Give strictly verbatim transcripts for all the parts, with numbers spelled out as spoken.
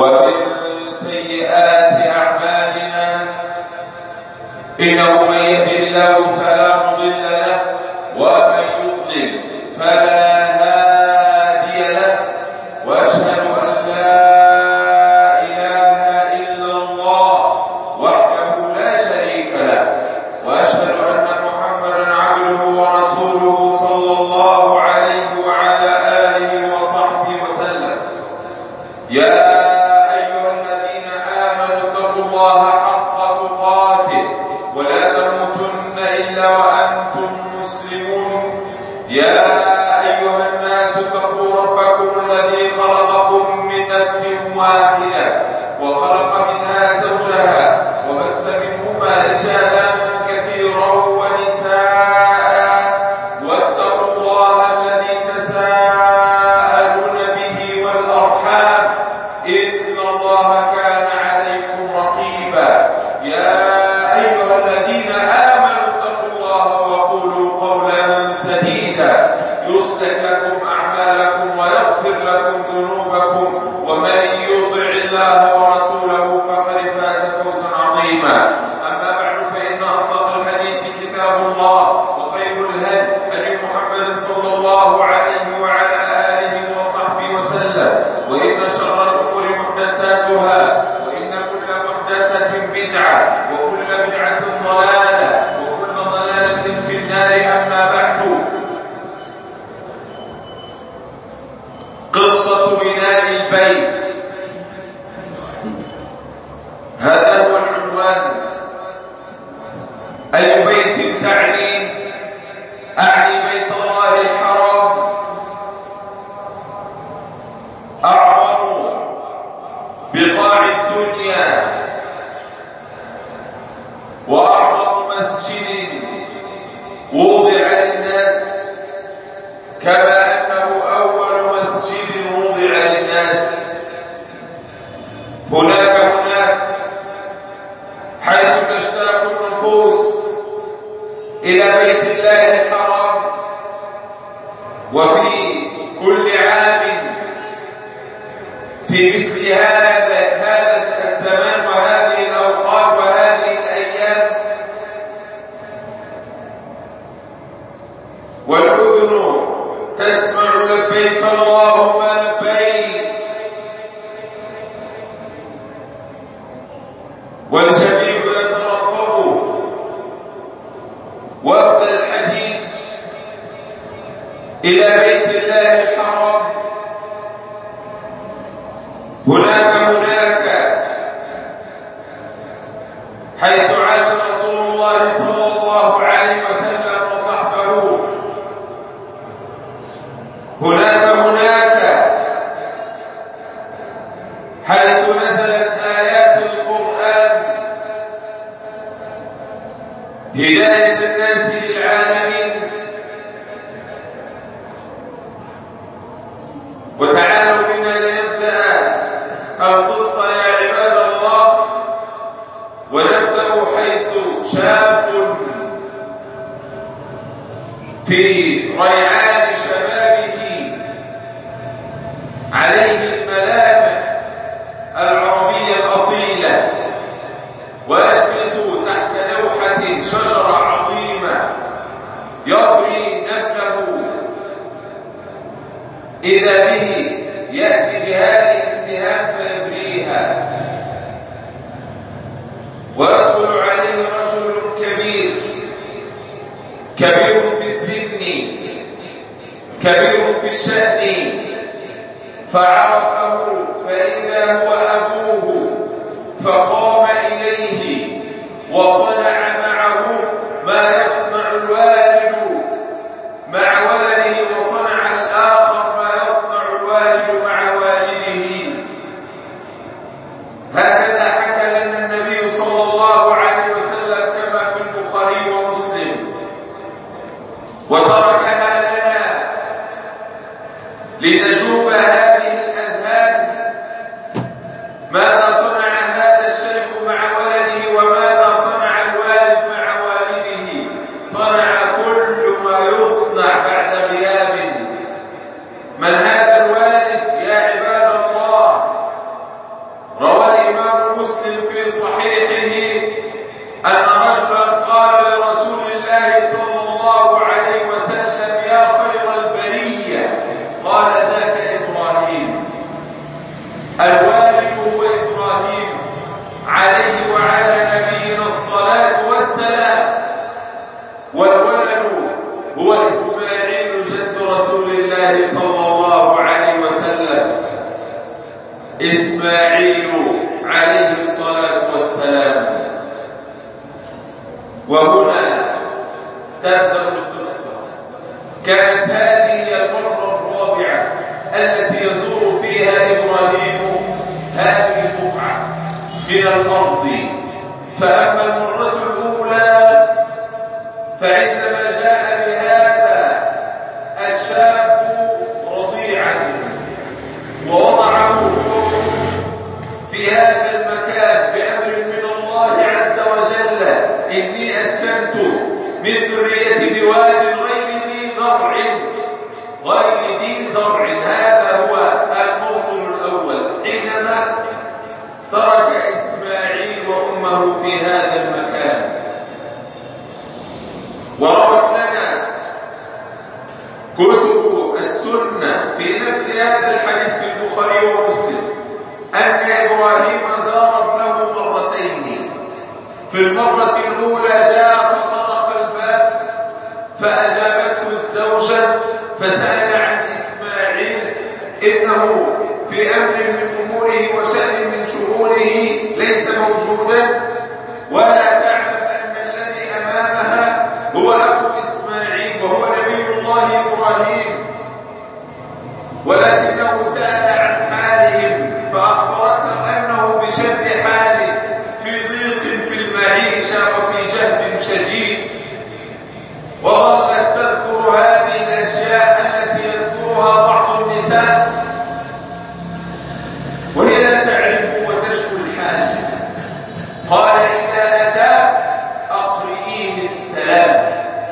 ومن سيئات أعمالنا إنه من يهد الله فلا مضل له ومن يضلل فلا هادي له وأشهد أن لا إله إلا الله وحده لا شريك له وأشهد أن محمدا عبده ورسوله صلى الله عليه وعلى آله وصحبه وسلم. يا أيها الذين آمنوا اتقوا الله حق تقاته ولا تموتن إلا وأنتم مسلمون. يا أيها الناس اتقوا ربكم الذي خلقكم من نفس واحدة وخلق منها زوجها وبث منهما رجالا كثيرا ونساء واتقوا الله الذي تساءلون به والأرحام إن الله كان عليكم رقيبا. يا أيها الذين آمنوا اتقوا الله وقولوا قولا سديدا يصلح لكم أعمالكم ويغفر لكم ذنوبكم ومن يطع الله ورسوله فقد فاز فوزا عظيما. أما بعد فإن أصدق الحديث كتاب الله وخير الهدي هدي محمد صلى الله عليه وعلى آله وصحبه وسلم وإن شر الأمور محدثاتها وإن كل محدثة بدعة وكل بدعة ضلالة وكل ضلالة في النار. أما بعد، قصة بناء البيت، هذا هو العنوان. أي بيت تعني؟ أعني بيت الله الحرام، أعظم بقاع الدنيا وأعظم مسجد وضع للناس، كما أنه أول مسجد وضع للناس. هناك هناك حيث تشتاق النفوس إلى بيت الله الحرام، وفي كل عام في مثل هذا هذا الزمان وهذه الأوقات وهذه الأيام والأذن تسمع لبيك اللهم لبيك، والجميع يترقب وفد الحجيج إلى بيت الله الحرام. هناك هناك حيث عاش رسول الله صلى الله عليه وسلم وصحبه، هناك هناك حيث نزلت آيات القرآن هداية الناس للعالمين. وتعالوا بنا لنبدأ القصة يا عباد الله، ونبدأ حيث شاب في ريعان شبابه عليه الملامح العربية الأصيلة، ويجلس تحت لوحة شجرة عظيمة يبري نبله، إذا به يأتي بهذه السهام فيبريها، ويدخل عليه رجل كبير كبير في السن كبير في الشأن، فعرفه فإذا هو أبوه، فقام إليه وصنع معه ما يصنع الوالد مع ولده، وصنع الآخر ما يصنع الوالد مع والده. هكذا حكى لنا النبي صلى الله عليه وسلم كما في البخاري ومسلم، وتركها لنا لتجوب هذه الأذهان مسلم في صحيحه أن رجلا قال لرسول الله صلى الله عليه وسلم يا خير البرية، قال ذاك إبراهيم. الوالد هو إبراهيم عليه وعلى نبينا الصلاة والسلام، والولد هو إسماعيل جد رسول الله صلى الله عليه وسلم، إسماعيل عليه الصلاة والسلام. وهنا تبدأ القصة. كانت هذه المرة الرابعة التي يزور فيها إبراهيم هذه البقعة من الأرض. فأما المرة الأولى فعندما جاء بهذا الشاب رضيعا ووضعه في هذا المكان بأمر من الله عز وجل، إني أسكنت من ذريتي بواد غير ذي زرع غير ذي زرع. هذا هو الموطن الأول حينما ترك إسماعيل وأمه في هذا المكان. وروت لنا كتب السنة في نفس هذا الحديث في البخاري ومسلم أن إبراهيم زار ابنه مرتين. في المرة الأولى جاء فطرق الباب فأجابته الزوجة فسأل عن إسماعيل، إنه في أمر من أموره وشأن من شؤونه ليس موجودا، ولا تعلم أن الذي أمامها هو أبو إسماعيل وهو نبي الله إبراهيم، ولكنه سأل عن حالهم فأخبرته أنه بشر حال، في ضيق في المعيشة وفي جهد شديد. وظلت تذكر هذه الأشياء التي يذكرها بعض النساء وهي لا تعرف وتشكو الحال. قال إذا أتى أقرئيه السلام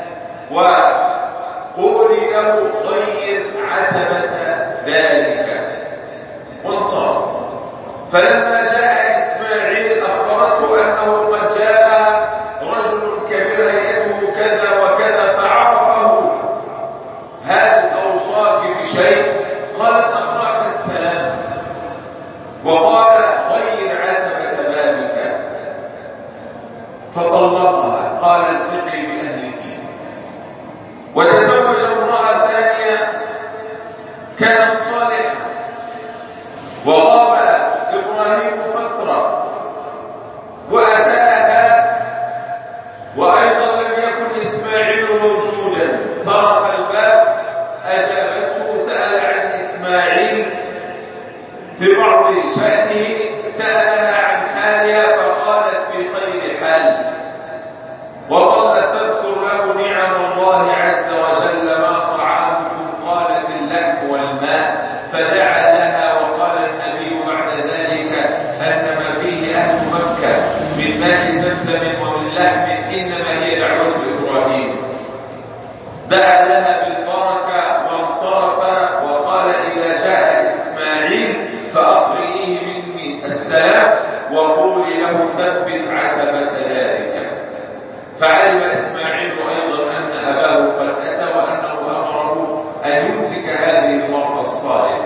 وقولي له غير عتبة ذلك، وانصرف. فلما جاء إسماعيل أخبرته أنه قد جاء رجل كبير هيئته كذا وكذا فعرفه. هل أوصاك بشيء؟ قالت أقرأك السلام. وقال غير عتبة بابك، فطلقها. قال الحقي بأهلك. وتزوج امرأة ثانية كانت صالحة، وغاب إبراهيم فترة وأتاها وأيضا لم يكن إسماعيل موجودا. طرق الباب أجابته، سأل عن إسماعيل في بعض شأنه، سألها عن حالها فقالت في خير حال، وظلت تذكر له نعم الله عز وجل. ما طعامكم؟ قالت اللحم والماء. فدعا لها وقال النبي بعد ذلك أن ما فيه أهل مكة من ماء زمزم ومن لحم إنما هي دعوة إبراهيم. دعا لها بالبركة وانصرف وقال إذا جاء إسماعيل فأقرئيه مني السلام وقولي له ثبت عتبة ذلك. فعلم إسماعيل أيضا أن أباه قد أتى وأنه أمره أن يمسك هذه المرأة الصالحة.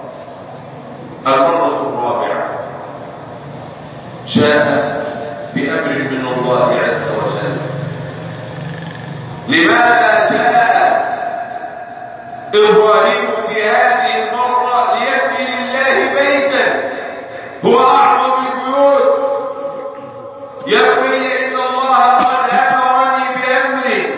المرة الرابعة جاء بأمر من الله عز وجل. لماذا جاء إبراهيم في هذه المرة؟ ليبني لله بيتا هو أعظم البيوت. يا بني إن الله قد أمرني بأمر،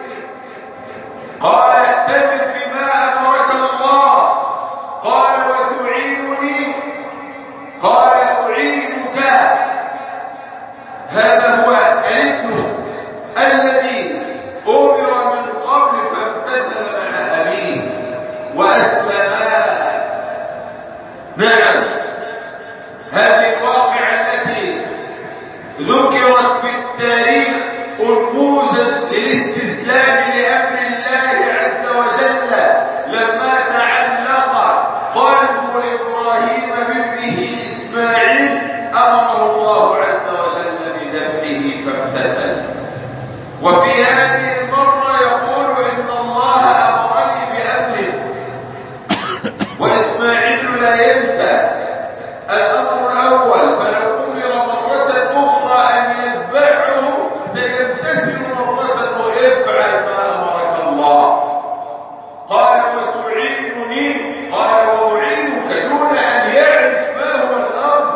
قال ائتمر بما أمرك الله. قال وتعينني؟ قال أعينك. هذا هو الابن الذي أمر من قبل فامتثل مع أبيه وأسلما. نعم، هذه الواقعة التي ذكرت في التاريخ أنموذج للاستسلام لأمر الله عز وجل. لما تعلق قلب إبراهيم بابنه إسماعيل أمره الله وفي هذه المرة يقول إن الله أمرني بأمر، وإسماعيل لا ينسى الأمر الأول، فلو أمر مرة أخرى أن يذبحه سيمتثل مرة ويفعل ما أمرك الله. قال وتعينني، قال وأعينك، دون أن يعرف ما هو الأمر.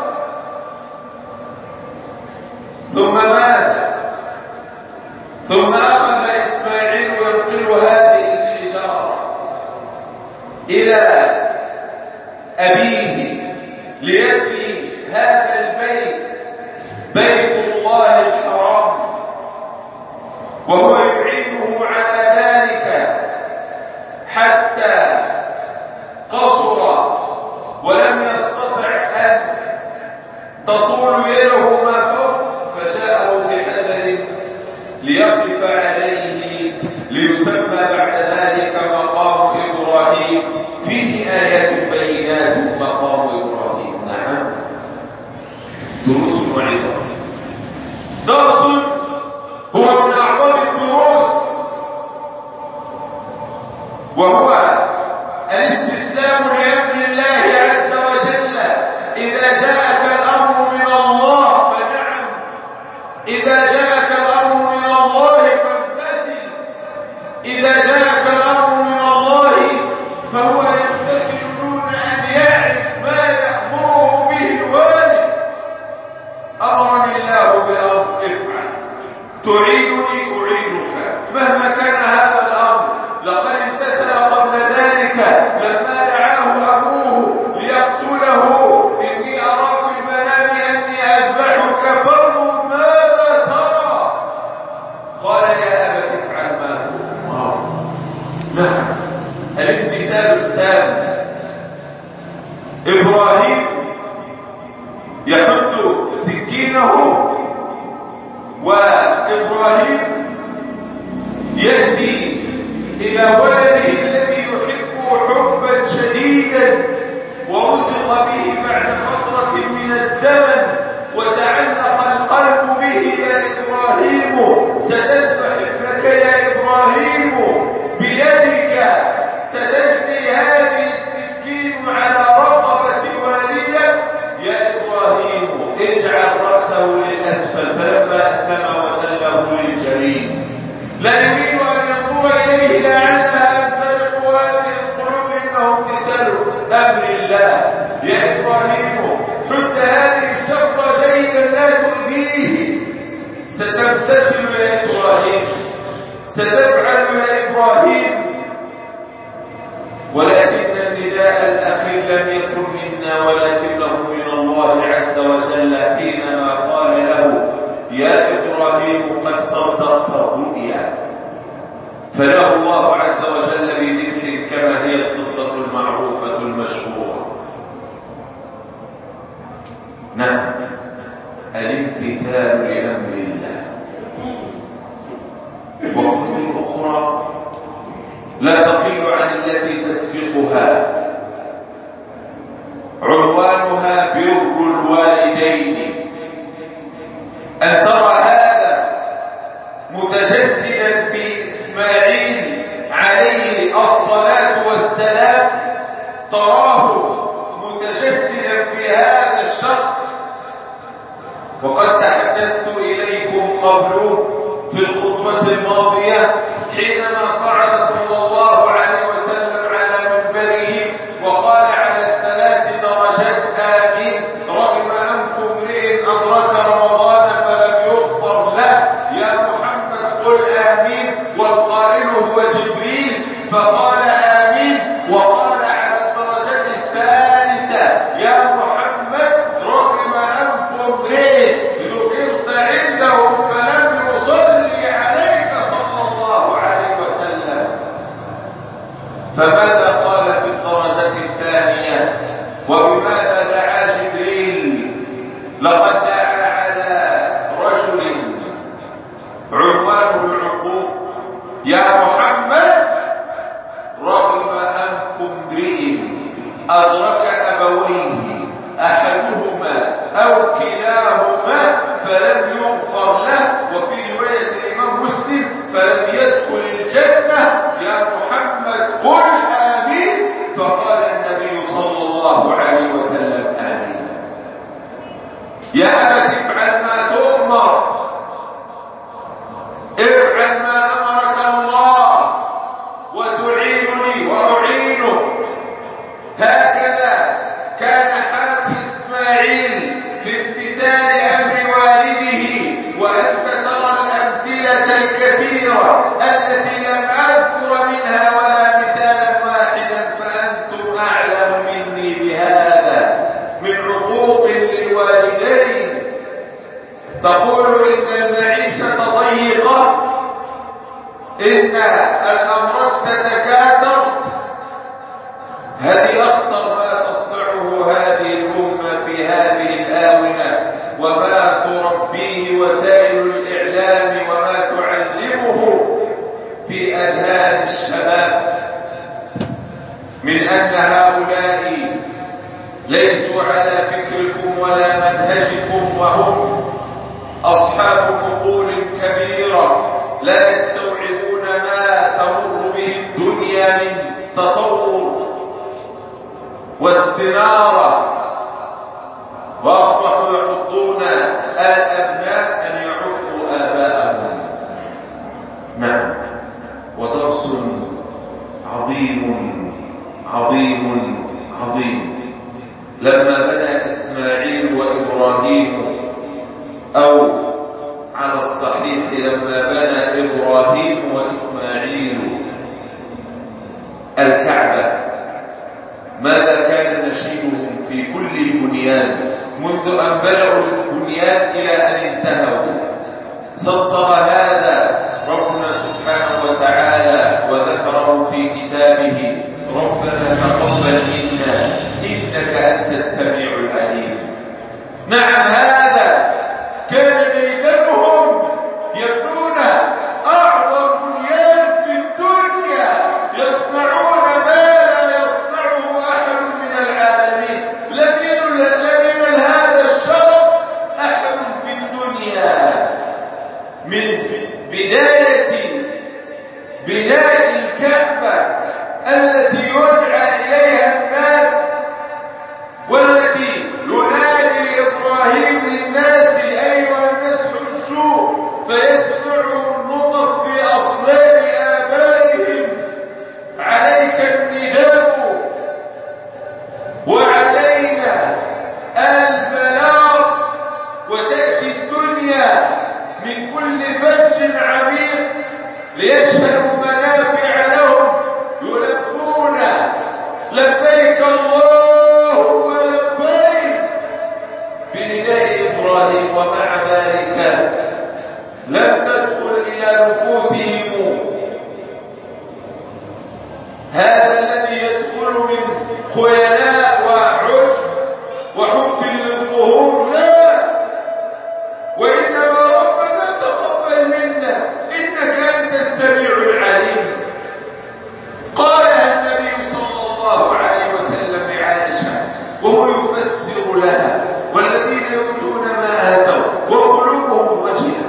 ثم ماذا؟ ثم أخذ إسماعيل ينقل هذه الحجارة إلى أبيه ليبني هذا البيت، بيت الله الحرام، وهو يعينه على ذلك حتى قصر ولم يستطع أن تطول يده ما فوق، فجاءه بحجر ليقف عليه ليسمى بعد ذلك مقام إبراهيم. فيه آيات بينات مقام إبراهيم. نعم، دروس وعظة. درس هو من أعظم الدروس، وهو الاستسلام لأمر الله عز وجل. إذا جاءك الأمر من الله فنعم، إذا جاءك الأمر من الله فامتثل، إذا جاءك الأمر من الله فهو يمتثل دون أن يعرف ما يأمره به الوالد. أمرني الله بأمر افعل، تعينني أعينك، مهما كان هذا الأمر. لقد امتثل قبل ذلك لما دعاه أبوه ليقتله، إني أرى في المنام أني أذبحك فانظر ماذا ترى. قال يا أبت افعل ما تؤمر. نعم، الامتثال التام. إبراهيم يحد سكينه، وإبراهيم يأتي إلى ولده الذي يحبه حبا شديدا، ورزق به بعد فترة من الزمن، وتعلق القلب به. يا إبراهيم ستذبح ابنك، يا إبراهيم بيدك ستجني هذه السكين على رقبة والدك. يا إبراهيم اجعل رأسه للأسفل، فلما أسلم وتله للجبين. لا يريد أن ينظر إليه لعلها أن تلق هذه القلوب، إنهم امتثلوا أمر الله. يا إبراهيم حد هذه الشفرة جيدا لا تؤذيه. ستمتثل يا إبراهيم، ستفعل يا إبراهيم. ولكن النداء الأخير لم يكن منا ولكنه من الله عز وجل، حينما قال له يا إبراهيم قد صدقت الرؤيا، فله الله عز وجل بذبح، كما هي القصة المعروفة المشهورة. نعم، الامتثال لأمر الله. وخطوة أخرى لا تقل عن التي تسبقها، عنوانها بر الوالدين. أن ترى هذا متجسدا في إسماعيل عليه الصلاة والسلام، تراه متجسدا في هذا الشخص. وقد تحدثت إليكم قبل في الخطبة الماضية حينما صعد صلى الله عليه وسلم على منبره وقال على الثلاث درجات آمين، رغم أنف امرئ أدرك رمضان فلم يغفر له. يا محمد قل آمين، والقائل هو جبريل فقال آمين. وقال على الدرجة الثالثة يا محمد رغم أنف امرئ ذكرت عنده فلم يصلي عليك صلى الله عليه وسلم. فماذا قال في الدرجة الثانية؟ وبماذا دعا جبريل؟ لقد دعا على رجل عنوانه العقوق. يا محمد رغم أنف امرئ أدرك أبويه أحدهما أو كلاهما فلم يغفر له. وفي رواية الإمام مسلم وسلم آمين. يا أبت افعل ما تؤمر، افعل ما أمرك الله وتعينني وأعينك. هكذا كان حال إسماعيل في امتثال أمر والده. وأنت ترى الأمثلة الكثيرة التي لم أذكر منها ولا مثالا واحدا، فأنتم أعلم مني بهذا من عقوق للوالدين. تقول إن المعيشة ضيقة، إن الأمراض تتكاثر. هذه أخطر ما تصنعه هذه الأمة في هذه الآونة، وما تربيه وسائل الإعلام وما تعلمه في أذهان الشباب من أن هؤلاء ليسوا على فكركم ولا منهجكم، وهم أصحاب عقول كبيرة لا يستوعبون ما تمر به الدنيا من تطور واستنارة، وأصبحوا يحضون الأبناء أن يعقوا آباءهم. نعم، ودرس عظيم عظيم عظيم. لما بنى إسماعيل وإبراهيم، أو على الصحيح لما بنى إبراهيم وإسماعيل الكعبة، ماذا كان نشيدهم في كل البنيان منذ أن بلغوا البنيان إلى أن انتهوا؟ سطر هذا ربنا سبحانه وتعالى وذكره في كتابه: ربنا تقبل منا إنك أنت السميع العليم. نعم، هذا كان ديدنهم، يبنون أعظم بنيان في الدنيا، يصنعون ما لا يصنعه أحد من العالمين. لم ينل لم ينل هذا الشرف أحد في الدنيا، من بداية بناء الكعبة التي يدعى إليها الناس، والتي ينادي إبراهيم للناس: أيها الناس حجوا، فيسمعوا النطق في أصلاب آبائهم: عليك النداء وعلينا البلاغ. وتأتي الدنيا من كل فج عميق ليشهدوا منافع لهم، يلبون لبيك اللهم لبيك بنداء إبراهيم. ومع ذلك لم تدخل إلى نفوسهم هذا الذي يدخل من خيلاء وعجب وحب للظهور، لا، وإنما ربنا تقبل منا إنك أنت السميع العليم. قالها النبي صلى الله عليه وسلم لعائشة وهو يفسر لها: والذين يؤتون ما آتوا وقلوبهم وجلة.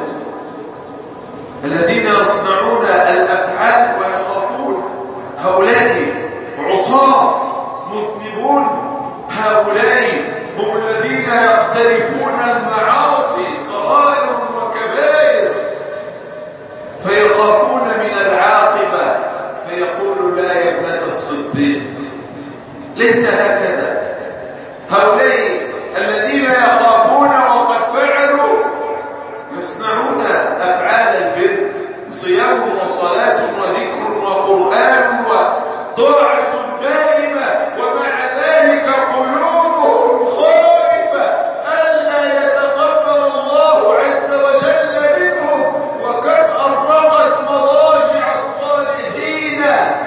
الذين يصنعون الأفعال ويخافون، هؤلاء عصاة مذنبون، هؤلاء هم الذين يقترفون المعاصي صغائر وكبائر، فيخافون من العاقبة، فيقول: لا يا ابنة الصديق، ليس هكذا. هؤلاء الذين يخافون وقد فعلوا يصنعون أفعال البر، صيام وصلاة وذكر وقرآن وطاعة دائمة، ومع ذلك قلوبهم خائفة ألا يتقبل الله عز وجل منهم، وقد أرقت مضاجع الصالحين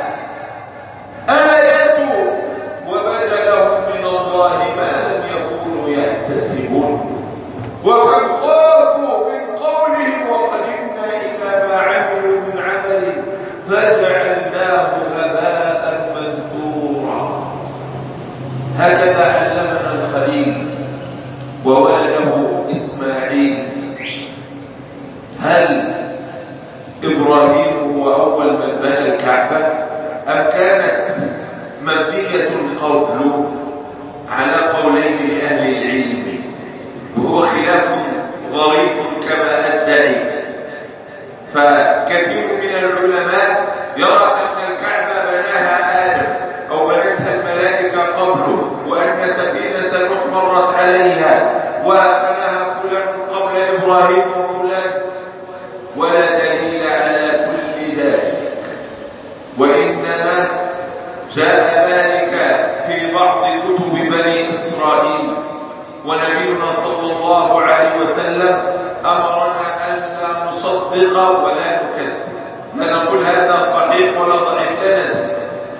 آية وبدا لهم من الله ما لم يكونوا يحتسبون. وقد خافوا من قوله: وقدمنا إلى ما عملوا من عمل فجعلناه هباء منثورا. هكذا علمنا الخليل وولده إسماعيل. هل إبراهيم هو أول من بنى الكعبة، أم كانت مبنية قبل على قول عليها وبناها فلان قبل إبراهيم وفلان، ولا دليل على كل ذلك، وإنما جاء ذلك في بعض كتب بني إسرائيل. ونبينا صلى الله عليه وسلم أمرنا ألا نصدق ولا نكذب، لا نقول هذا صحيح ولا ضعيف، لا ندري،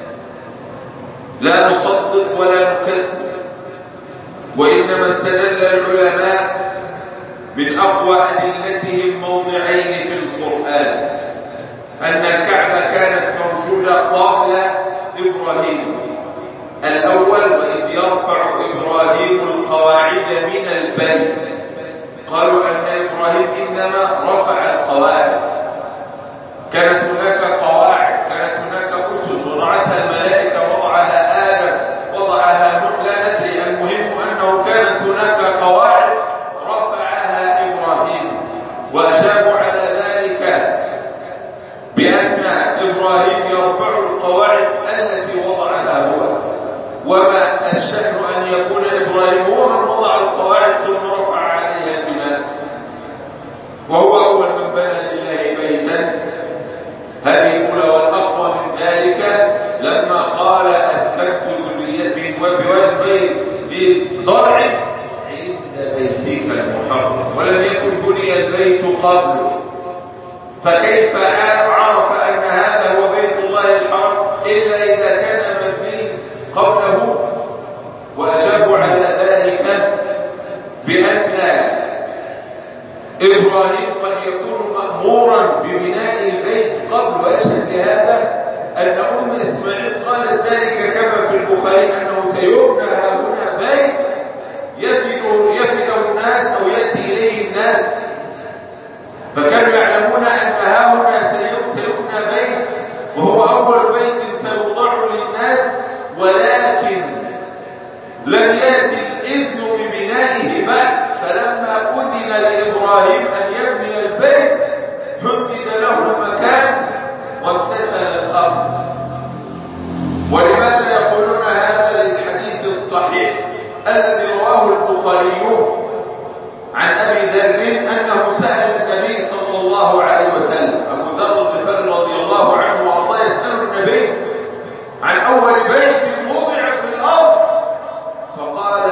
لا نصدق ولا نكذب. وإنما استدل العلماء من أقوى أدلتهم موضعين في القرآن: أن الكعبة كانت موجودة قبل إبراهيم. الأول: وإذ يرفع إبراهيم القواعد من البيت. قالوا أن إبراهيم إنما رفع القواعد، كانت هناك قواعد، كانت هناك أسس وضعتها الملائكة، وضعها آدم، وضعها نوح، لا ندري، المهم أنه كانت هناك قواعد رفعها إبراهيم. وأجابوا على ذلك بأن إبراهيم يرفع القواعد التي وضعها هو، وما الشأن أن يكون إبراهيم هو من وضع القواعد ثم رفع عليها البناء، وهو أول من بنى لله بيتا. هذه الأولى. والأقوى من ذلك لما قال: أسكنت ذريتي بواد ذي زرع عند بيتك المحرم، ولم يكن بني البيت قبله، فكيف عرف أن هذا هو بيت الله الحرام إلا إذا كان مبني قبله؟ وأجابوا على ذلك بأن إبراهيم قد يكون مأمورا ببناء البيت قبل. ويشهد لهذا أن أم إسماعيل قالت ذلك كما في البخاري أنه سيبنى هنا بيت يفده, يفده الناس أو يأتي إليه الناس، فكانوا يعلمون أن هنا سيبنى بيت وهو أول بيت سيوضع للناس، ولكن لم يأتي الإذن ببنائه بعد. فلما أذن لإبراهيم أن يبني البيت حدد له المكان وامتثل الأمر. ولماذا يقولون هذا الحديث الصحيح الذي رواه البخاري عن أبي ذر أنه سأل النبي صلى الله عليه وسلم؟ أبو ذر الغفاري رضي الله عنه وأرضاه يسأل النبي عن أول بيت وضع في الأرض، فقال: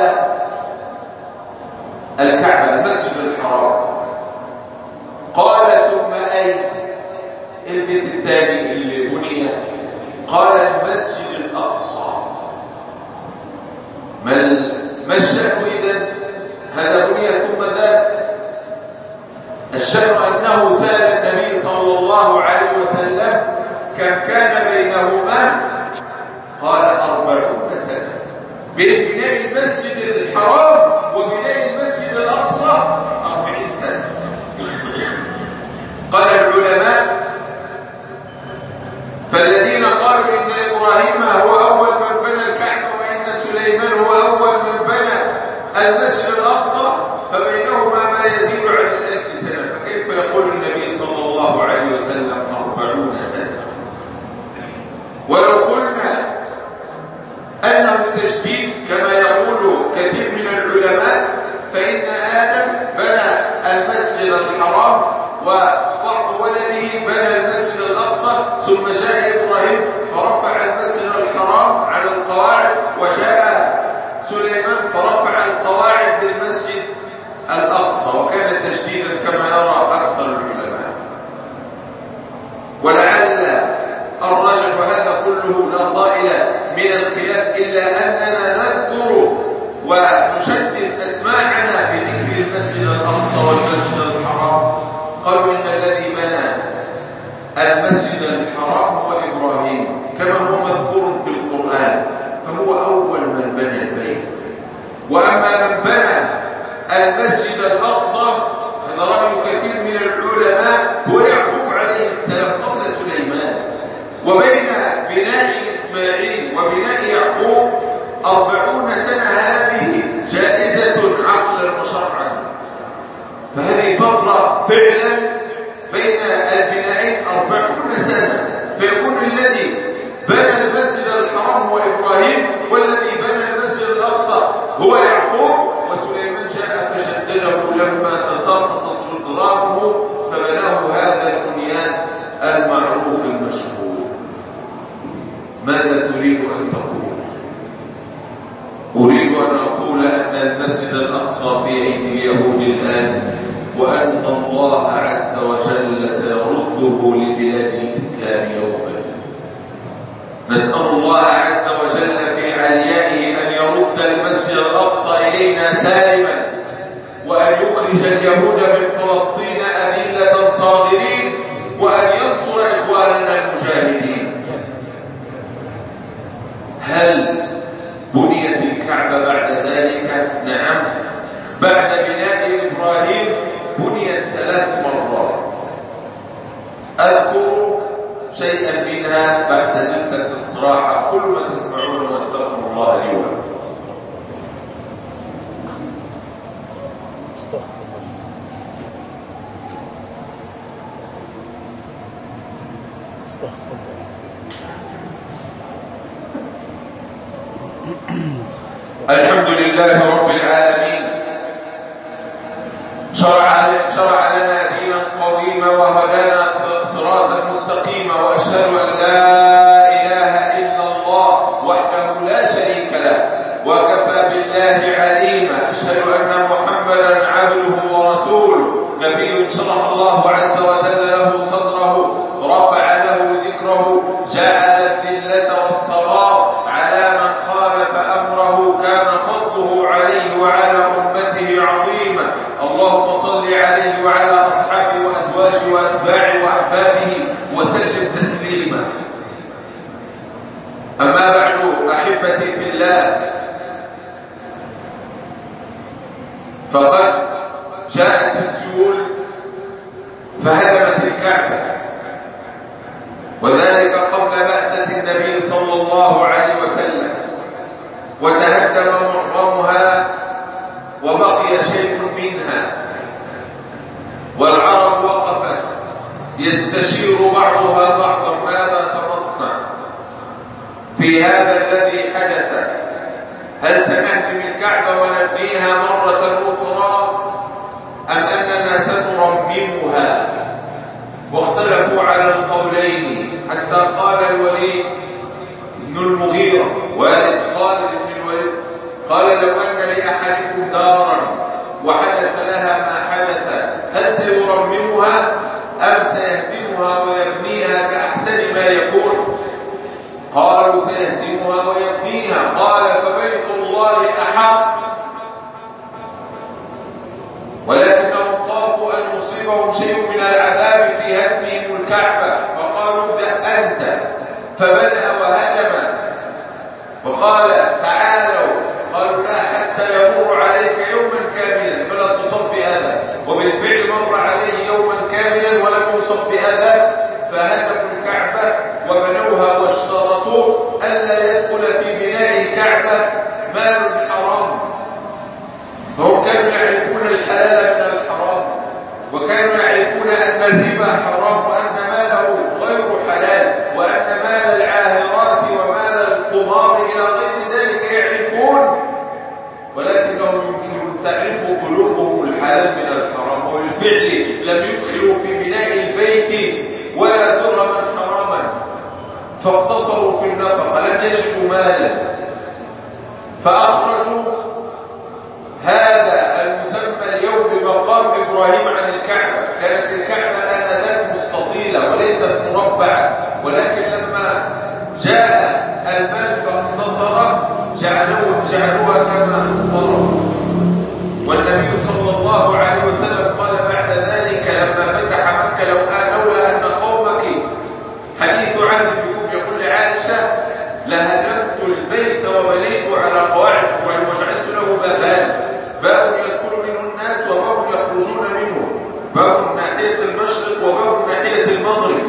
الكعبة، المسجد الحرام. قال: ثم أي البيت الثاني اللي بني؟ قال: المسجد الأقصى. ما الشأن إذن؟ هذا بني ثم ذاك. الشأن أنه سأل النبي صلى الله عليه وسلم كم كان بينهما؟ قال: أربعون سنة. بين بناء المسجد الحرام وبناء المسجد الأقصى أربعين سنة. قال العلماء: فالذين قالوا إن إبراهيم هو أول من بنى الكعبة وإن سليمان هو أول من بنى المسجد الأقصى فبينهما ما يزيد عن الألف سنة، فكيف يقول النبي صلى الله عليه وسلم أربعون سنة؟ ولو قلنا أنه تشديد كما يقول كثير من العلماء، فإن آدم بنى المسجد الحرام وبعض ولده بنى المسجد الأقصى، ثم جاء إبراهيم فرفع المسجد الحرام على القواعد، وجاء سليمان فرفع القواعد للمسجد الأقصى، وكان تشديدا كما يرى أكثر العلماء. ولعل الرجل وهذا كله لا طائل من الخلاف إلا أننا نذكر ونشدد أسماعنا بذكر المسجد الأقصى والمسجد الحرام. قالوا إن الذي بنى المسجد الحرام هو إبراهيم كما هو مذكور في القرآن، فهو أول من بنى البيت. وأما من بنى المسجد الأقصى هذا رأي كثير من العلماء هو يعقوب عليه السلام قبل سليمان. وبين بناء إسماعيل وبناء يعقوب أربعون سنة، هذه جائزة عقلا وشرعا. فهذه فترة فعلا بين البنائين أربعون سنة، فيكون الذي بنى المسجد الحرام هو إبراهيم، والذي بنى المسجد الأقصى هو يعقوب، وسليمان الأقصى في أيدي اليهود الآن، وأن الله عز وجل سيرده لبلاد الإسلام يوما. نسأل الله عز وجل في عليائه أن يرد المسجد الأقصى إلينا سالما، وأن يخرج اليهود من فلسطين أذلة صاغرين، وأن ينصر إخواننا المجاهدين. هل بنيت الكعبة بعد ذلك؟ نعم، بعد بناء إبراهيم بنيت ثلاث مرات. أذكر شيئا منها بعد جلسة استراحة. كل ما تسمعون واستغفر الله لي ولكم. الحمد لله رب العالمين، شرع شرع لنا دينا قويما وهدانا صراطا مستقيما، واشهد ان لا اله الا الله وحده لا شريك له وكفى بالله عليما. اشهد ان محمدا عبده ورسوله، نبي شرح الله عز وجل له صدره، رفع له ذكره، جعل الذله والصغار على من خالف امره، كان فضله عليه وعلى امته عظيما. اللهم صل عليه وعلى اصحابه وازواجه واتباعه واحبابه وسلم تسليما. اما بعد، احبتي في الله، فقد جاءت السيول فهدمت الكعبه، وذلك قبل بعثه النبي صلى الله عليه وسلم، وتهدم معظمها وبقي شيء منها، والعرب وقفت يستشير بعضها بعضا ماذا سنصنع في هذا الذي حدث. هل سنهدم الكعبة ونبنيها مرة أخرى أم أننا سنرممها؟ واختلفوا على القولين، حتى قال الوليد بن المغيرة والد خالد بن الوليد قال: لو أن لأحدكم دارا وحدث لها ما حدث، هل سيرممها أم سيهدمها ويبنيها كأحسن ما يكون؟ قالوا: سيهدمها ويبنيها. قال: فبيت الله أحق. ولكنهم خافوا أن يصيبهم شيء من العذاب في هدمهم الكعبة، فقالوا: ابدأ أنت. فبدأ وهدم، وقال: تعالوا. قالوا: لا، حتى يمر عليك يوما كاملا فلا تصب بأذى. وبالفعل مر عليه يوما كاملا ولم يصب بأذى، فهدموا الكعبة وبنوها، واشترطوا ألا يدخل في بناء الكعبة مال حرام. فهم كانوا يعرفون الحلال من الحرام، وكانوا يعرفون أن الربا حرام، وأن ماله غير حلال، وأن مال العاهرات ومال القمار إلى غير ذلك يعرفون، ولكنهم يمكن تعرف قلوبهم الحلال من الحرام. وبالفعل لم يدخلوا في بناء البيت ولا درهما حراما، فاقتصروا في النفقة، لم يجدوا مالا، فأخرجوا هذا المسمى اليوم بمقام إبراهيم عن الكعبة. كانت الكعبة آنذاك مستطيلة وليست مربعة، ولكن لما جاء المال فانتصر جعلوه جعلوها كما ضربوا. والنبي صلى الله عليه وسلم قال بعد ذلك لما فتح مكة: لو لولا أن قومك حديث عهد بكم، يقول لعائشة: لهدمت البيت وبنيت على قواعد إبراهيم وجعلت له بابان، باب يدخل منه الناس وباب يخرجون منه، باب ناحية المشرق وباب ناحية المغرب.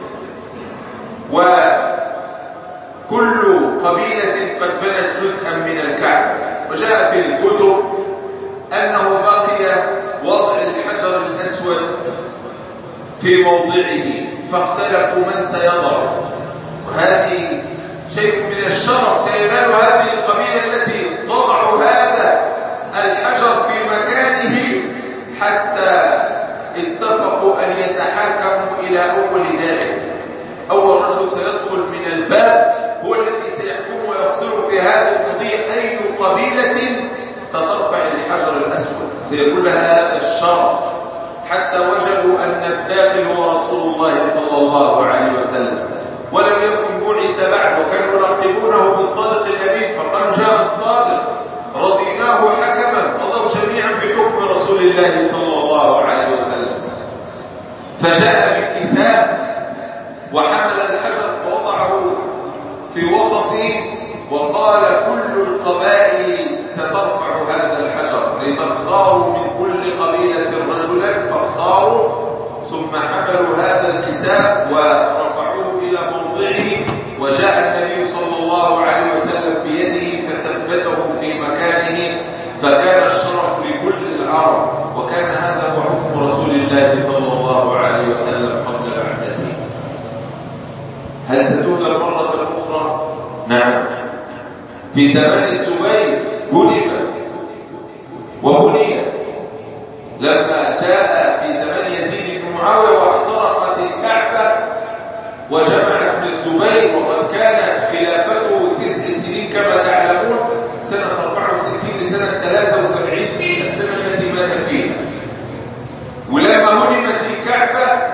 وكل قبيلة قد بنت جزءا من الكعبة. وجاء في الكتب أنه بقي وضع الحجر الأسود في موضعه، فاختلفوا من سيضع. وهذه شيء من الشرف سينال هذه القبيلة التي تضع هذا الحجر في مكانه، حتى اتفقوا أن يتحاكموا إلى أول داخل. أول رجل سيدخل من الباب هو الذي سيحكم ويفصل في هذه القضية أي قبيلة سترفع الحجر الأسود، سيكون لها هذا الشرف، حتى وجدوا أن الداخل هو رسول الله صلى الله عليه وسلم، ولم يكن بعث بعد، وكانوا يلقبونه بالصادق الأمين، فقالوا جاء الصادق رضيناه حكما، رضوا جميعا بحكم رسول الله صلى الله عليه وسلم. فجاء بالكساء وحمل الحجر فوضعه في وسطه، وقال كل القبائل سترفع هذا الحجر لتختاروا من كل قبيلة رجلا، فاختاروا ثم حملوا هذا الكساء ورفعوه إلى موضعه، وجاء النبي صلى الله عليه وسلم في يده فثبته في مكانه، فكان الشرف لكل العرب، وكان هذا هو حكم رسول الله صلى الله عليه وسلم قبل بعثته. هل ستهدى مرة أخرى؟ نعم. في زمان الزبير هدمت وبنيت، لما جاء في زمان يزيد بن معاوية واحترقت الكعبة وجمع ابن الزبير، وقد كانت خلافته تسع سنين كما تعلمون، سنة أربعة وستين لسنة ثلاثة وسبعين السنة التي مات فيها. ولما هدمت الكعبة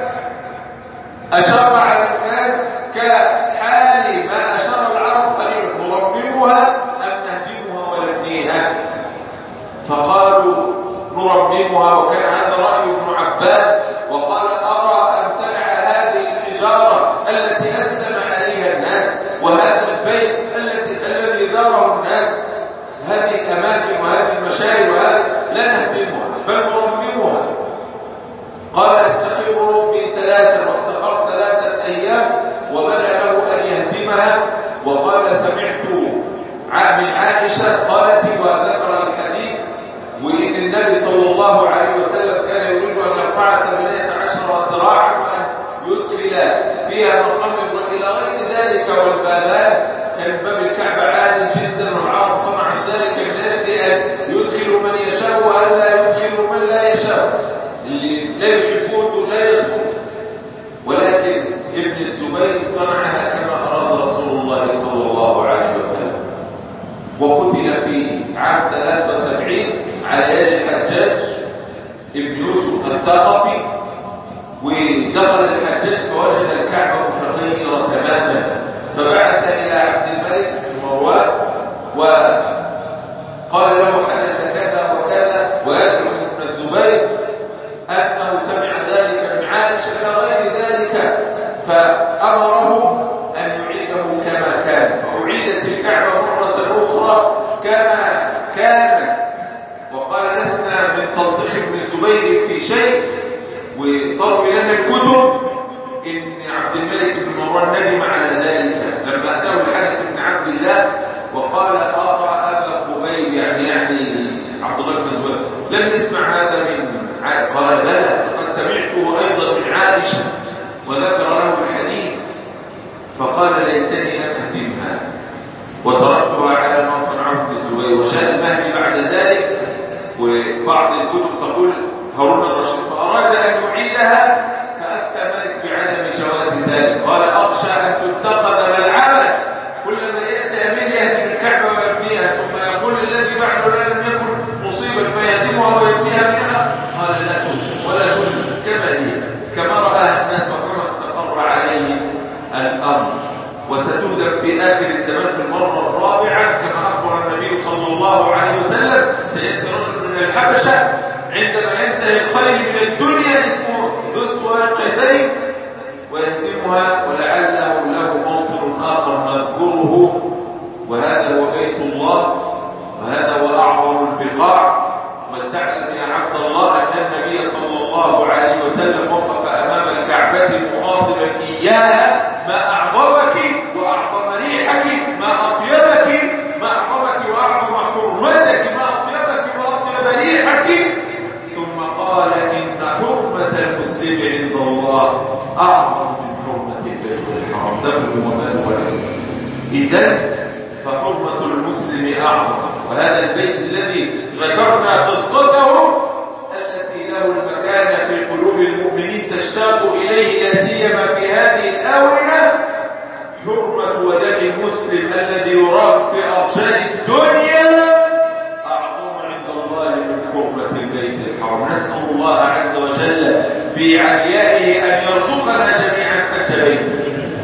أشار على الناس كحال ما أشار العرب قليلا، نرممها أم نهدمها ونبنيها؟ فقالوا نرممها، وكان هذا رأي ابن عباس، وقال أرى أن تدع هذه الحجارة التي أسلم عليها الناس، وهذا البيت الذي الذي داره الناس، هذه الأماكن وهذه المشاعر وهذه لا نهدمها بل نرممها. قال أستخير ربي ثلاثا، واستقر ثلاثة أيام وبدا له أن يهدمها. وقال سمعت من عائشة خالتي وذكر الحديث، وإن النبي صلى الله عليه وسلم كان يريد أن يرفع ثمانية عشر ذراعا وأن يدخل فيها مقام إلى غير ذلك، والبابان كان باب الكعبة عال جدا، والعرب صنعت ذلك من أجل أن يدخل من يشاء وأن لا يدخل من لا يشاء، اللي لا يحبون لا يدخل. ولكن ابن الزبير صنعها كما أراد رسول الله صلى الله عليه وسلم، وقتل في عام ثلاثة وسبعين على يد الحجاج ابن يوسف الثقفي. ودخل الحجاج فوجد الكعبة متغيرة تماما، فبعث إلى عبد الملك بن مروان وقال له حدث كذا وكذا، ويزعم ابن الزبير أنه سمع ذلك من عائشة إلى غير ذلك، فأمره أن يعيده كما كان، فأعيدت الكعبة مرة أخرى كما كانت. وقال لسنا من تلطيخ ابن الزبير في شيء، وطروا إلينا الكتب إن عبد الملك بن مروان ندم على ذلك لما أتاه الحارث بن عبد الله وقال أرى أبا خبيب، يعني يعني عبد الله بن الزبير لم يسمع هذا من عائشة. قال بلى، لقد سمعته أيضا من عائشة، وذكر له الحديث. فقال ليتني لم أهدمها وتركتها على ما صنعه ابن الزبير. وجاء المهدي بعد ذلك، وبعض الكتب تقول هارون الرشيد، فأراد أن يعيدها فأفتى مالك بعدم جواز ذلك، قال أخشى أن تتخذ ملعبا، كلما يأتي أمير يهدم الكعبة ويبنيها ثم يقول الذي بعده لا لم يكن مصيبا فيهدمها ويبنيها بناء. قال لا تهدم ولا تلبس كما هي، كما رآها الناس وكما استقر عليه الأمر. وستهدم في آخر الزمان في المرة الرابعة كما أخبر النبي صلى الله عليه وسلم. سيأتي رجل من الحبشة عندما ينتهي الخير من الدنيا اسمه ذو السويقتين ويهدمها، ولعله له موطن آخر نذكره، وهذا هو بيت الله، وهذا هو أعظم البقاع. ولتعلم يا عبد الله أن النبي صلى الله عليه وسلم وقف أمام الكعبة مخاطبا إياها: ما أعظمك وأعظم ريحك، ما أطيبك، ما أعظمك وأعظم حرمتك، ما أطيبك وأطيب ريحك. ثم قال: إن حرمة المسلم عند الله أعظم من حرمة البيت الحرام، دمه وماله وعلمه. إذن فحرمة المسلم أعظم. وهذا البيت الذي ذكرنا قصته التي له المكانة في قلوب المؤمنين تشتاق إليه لا سيما في هذه الآونة، حرمة ودم المسلم الذي يراق في أرجاء الدنيا أعظم البيت الحرام. نسأل الله عز وجل في عليائه أن يرزقنا جميعا حج بيته.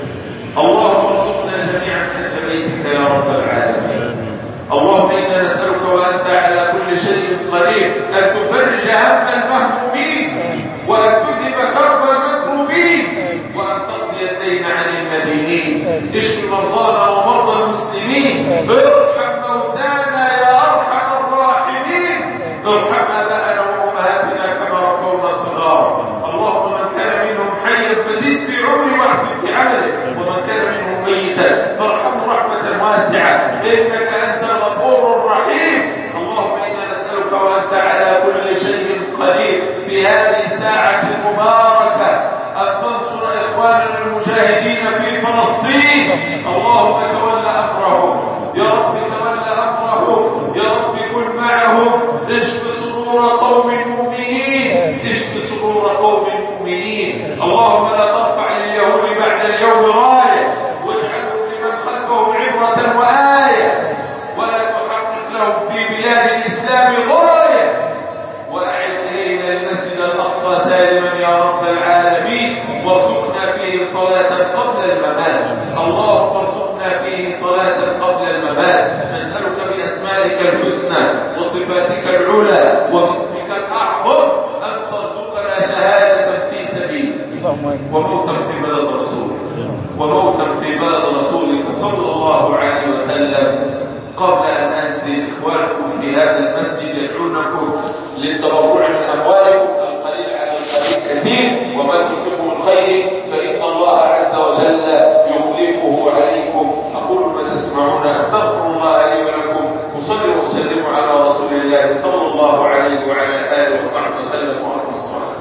اللهم ارزقنا جميعا حج بيتك يا رب العالمين. اللهم إنا نسألك وأنت على كل شيء قدير أن تفرج هم المهمومين وأن تذهب كرب المكروبين وأن تقضي الدين عن المدينين. اشف مرضانا ومرضى المسلمين. ارحم موتانا يا أرحم الراحمين. ارحم آباءنا وأمهاتنا كما ربونا صغارا. اللهم من كان منهم حيا فزد في عمره واحسن في عمله، ومن كان منهم ميتا فارحمه رحمة واسعة إنك أنت الغفور الرحيم. اللهم إنا نسألك وأنت على كل شيء قدير في هذه الساعة المباركة أن تنصر إخواننا المجاهدين في فلسطين. اللهم تول أمرهم يا رب، تول أمرهم يا رب، كن معهم. اشف سرور قوم المؤمنين، اشف سرور قوم المؤمنين. اللهم لا ترفع لليهود بعد اليوم راية، واجعلهم لمن خلفهم عبرة وآية، ولا تحقق لهم في بلاد الإسلام غاية. وأعد إلينا المسجد الأقصى سالما يا رب العالمين، وارزقنا فيه صلاة قبل الممات. اللهم ارزقنا فيه صلاة قبل الممات. نسألك بأسمائك الحسنى وصفاتك العلى وباسمك الأعظم أن ترزقنا شهادة في سبيلك، وموتا في بلد رسولك، وموتا في بلد رسولك صلى الله عليه وسلم. قبل أن أنزل، إخوانكم في هذا المسجد يدعونكم للتبرع من أموالكم، القليل على القليل كثير، وما تحبوا الخير فإن الله عز وجل يخلفه عليكم. أقول ما تسمعون، أستغفر الله لي ولكم، وصلوا وسلموا على رسول الله صلى الله عليه وعلى آله وصحبه وسلم.